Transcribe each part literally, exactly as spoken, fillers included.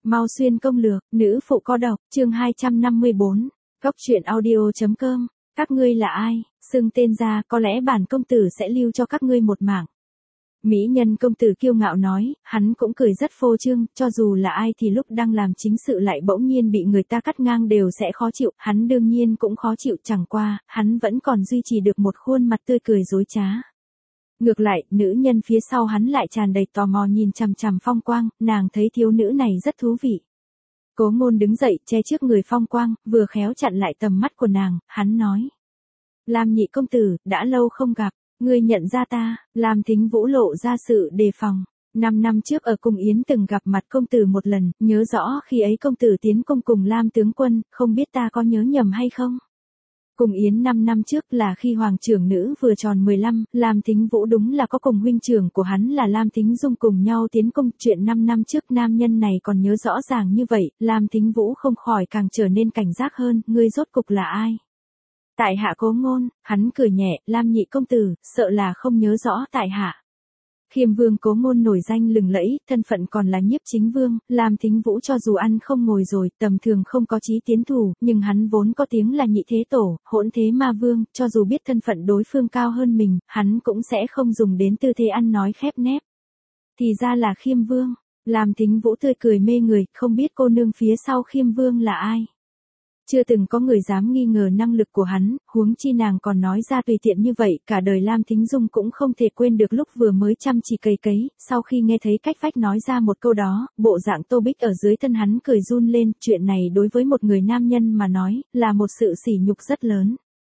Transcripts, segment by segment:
Mau xuyên công lược, nữ phụ có độc, chương hai trăm năm mươi bốn. Góc truyện audio.com. Các ngươi là ai? Xưng tên ra, có lẽ bản công tử sẽ lưu cho các ngươi một mạng. Mỹ nhân công tử kiêu ngạo nói, hắn cũng cười rất phô trương, cho dù là ai thì lúc đang làm chính sự lại bỗng nhiên bị người ta cắt ngang đều sẽ khó chịu, hắn đương nhiên cũng khó chịu, chẳng qua, hắn vẫn còn duy trì được một khuôn mặt tươi cười dối trá. Ngược lại, nữ nhân phía sau hắn lại tràn đầy tò mò nhìn chằm chằm Phong Quang, nàng thấy thiếu nữ này rất thú vị. Cố Ngôn đứng dậy, che trước người Phong Quang, vừa khéo chặn lại tầm mắt của nàng, hắn nói. Lam nhị công tử, đã lâu không gặp, ngươi nhận ra ta, Lam Thính Vũ lộ ra sự đề phòng. Năm năm trước ở Cung Yến từng gặp mặt công tử một lần, nhớ rõ khi ấy công tử tiến cung cùng Lam tướng quân, không biết ta có nhớ nhầm hay không? Cung Yến năm năm trước là khi hoàng trưởng nữ vừa tròn mười lăm, Lam Thính Vũ đúng là có cùng huynh trưởng của hắn là Lam Thính Dung cùng nhau tiến cung. Chuyện năm năm trước nam nhân này còn nhớ rõ ràng như vậy, Lam Thính Vũ không khỏi càng trở nên cảnh giác hơn, ngươi rốt cục là ai? Tại hạ Cố Ngôn, hắn cười nhẹ, Lam nhị công tử, sợ là không nhớ rõ tại hạ. Khiêm vương Cố Ngôn nổi danh lừng lẫy, thân phận còn là nhiếp chính vương, Lam Thính Vũ cho dù ăn không ngồi rồi, tầm thường không có chí tiến thủ, nhưng hắn vốn có tiếng là nhị thế tổ, hỗn thế ma vương, cho dù biết thân phận đối phương cao hơn mình, hắn cũng sẽ không dùng đến tư thế ăn nói khép nép. Thì ra là Khiêm vương, Lam Thính Vũ tươi cười mê người, không biết cô nương phía sau Khiêm vương là ai. Chưa từng có người dám nghi ngờ năng lực của hắn, huống chi nàng còn nói ra tùy tiện như vậy, cả đời Lam Thính Dung cũng không thể quên được lúc vừa mới chăm chỉ cày cấy, sau khi nghe thấy cách vách nói ra một câu đó, bộ dạng Tô Bích ở dưới thân hắn cười run lên, chuyện này đối với một người nam nhân mà nói, là một sự sỉ nhục rất lớn.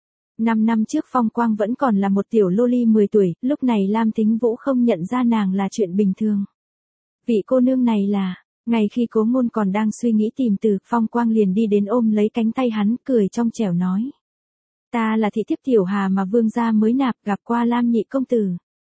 Năm năm trước Phong Quang vẫn còn là một tiểu lô ly mười tuổi, lúc này Lam Thính Vũ không nhận ra nàng là chuyện bình thường. Vị cô nương này là... Ngày khi Cố Ngôn còn đang suy nghĩ tìm từ, Phong Quang liền đi đến ôm lấy cánh tay hắn, cười trong trẻo nói. Ta là thị thiếp tiểu Hà mà vương gia mới nạp, gặp qua Lam nhị công tử.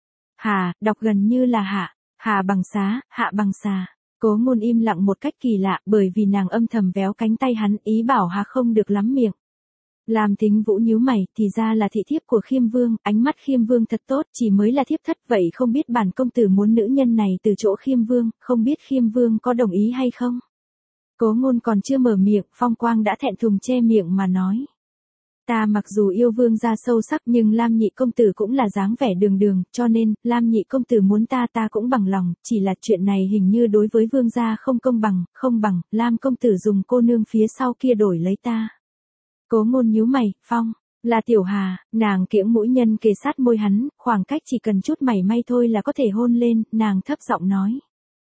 Hà, đọc gần như là hạ, Hà bằng xá, hạ bằng xà. Cố Ngôn im lặng một cách kỳ lạ, bởi vì nàng âm thầm véo cánh tay hắn, ý bảo Hà không được lắm miệng. Lam Thính Vũ nhíu mày, thì ra là thị thiếp của Khiêm vương, ánh mắt Khiêm vương thật tốt, chỉ mới là thiếp thất, vậy không biết bản công tử muốn nữ nhân này từ chỗ Khiêm vương, không biết Khiêm vương có đồng ý hay không? Cố Ngôn còn chưa mở miệng, Phong Quang đã thẹn thùng che miệng mà nói. Ta mặc dù yêu vương gia sâu sắc nhưng Lam nhị công tử cũng là dáng vẻ đường đường, cho nên, Lam nhị công tử muốn ta ta cũng bằng lòng, chỉ là chuyện này hình như đối với vương gia không công bằng, không bằng, Lam công tử dùng cô nương phía sau kia đổi lấy ta. Cố Ngôn nhíu mày, Phong, là tiểu Hà, nàng kiễng mũi nhân kề sát môi hắn, khoảng cách chỉ cần chút mảy may thôi là có thể hôn lên, nàng thấp giọng nói.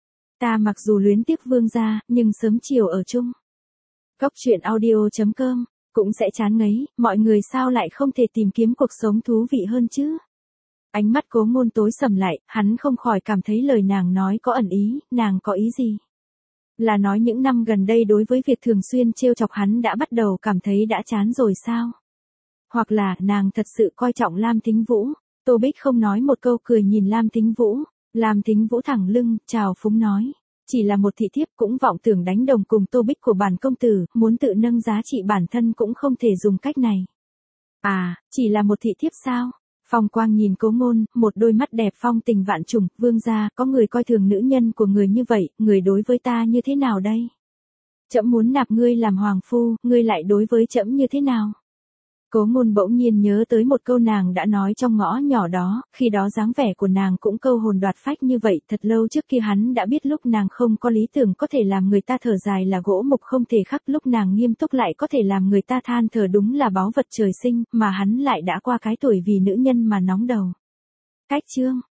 Ta mặc dù luyến tiếc vương gia, nhưng sớm chiều ở chung. Góc truyện audio.com, cũng sẽ chán ngấy, mọi người sao lại không thể tìm kiếm cuộc sống thú vị hơn chứ? Ánh mắt Cố Ngôn tối sầm lại, hắn không khỏi cảm thấy lời nàng nói có ẩn ý, nàng có ý gì? Là nói những năm gần đây đối với việc thường xuyên trêu chọc hắn đã bắt đầu cảm thấy đã chán rồi sao? Hoặc là nàng thật sự coi trọng Lam Thính Vũ? Tô Bích không nói một câu cười nhìn Lam Thính Vũ. Lam Thính Vũ thẳng lưng, chào phúng nói. Chỉ là một thị thiếp cũng vọng tưởng đánh đồng cùng Tô Bích của bản công tử, muốn tự nâng giá trị bản thân cũng không thể dùng cách này. À, chỉ là một thị thiếp sao? Phong Quang nhìn Cố Ngôn, một đôi mắt đẹp phong tình vạn trùng, vương gia, có người coi thường nữ nhân của người như vậy, người đối với ta như thế nào đây? Trẫm muốn nạp ngươi làm hoàng phu, ngươi lại đối với trẫm như thế nào? Cố Ngôn bỗng nhiên nhớ tới một câu nàng đã nói trong ngõ nhỏ đó, khi đó dáng vẻ của nàng cũng câu hồn đoạt phách như vậy, thật lâu trước kia hắn đã biết lúc nàng không có lý tưởng có thể làm người ta thở dài là gỗ mục không thể khắc, lúc nàng nghiêm túc lại có thể làm người ta than thở đúng là báu vật trời sinh, mà hắn lại đã qua cái tuổi vì nữ nhân mà nóng đầu. Cách chương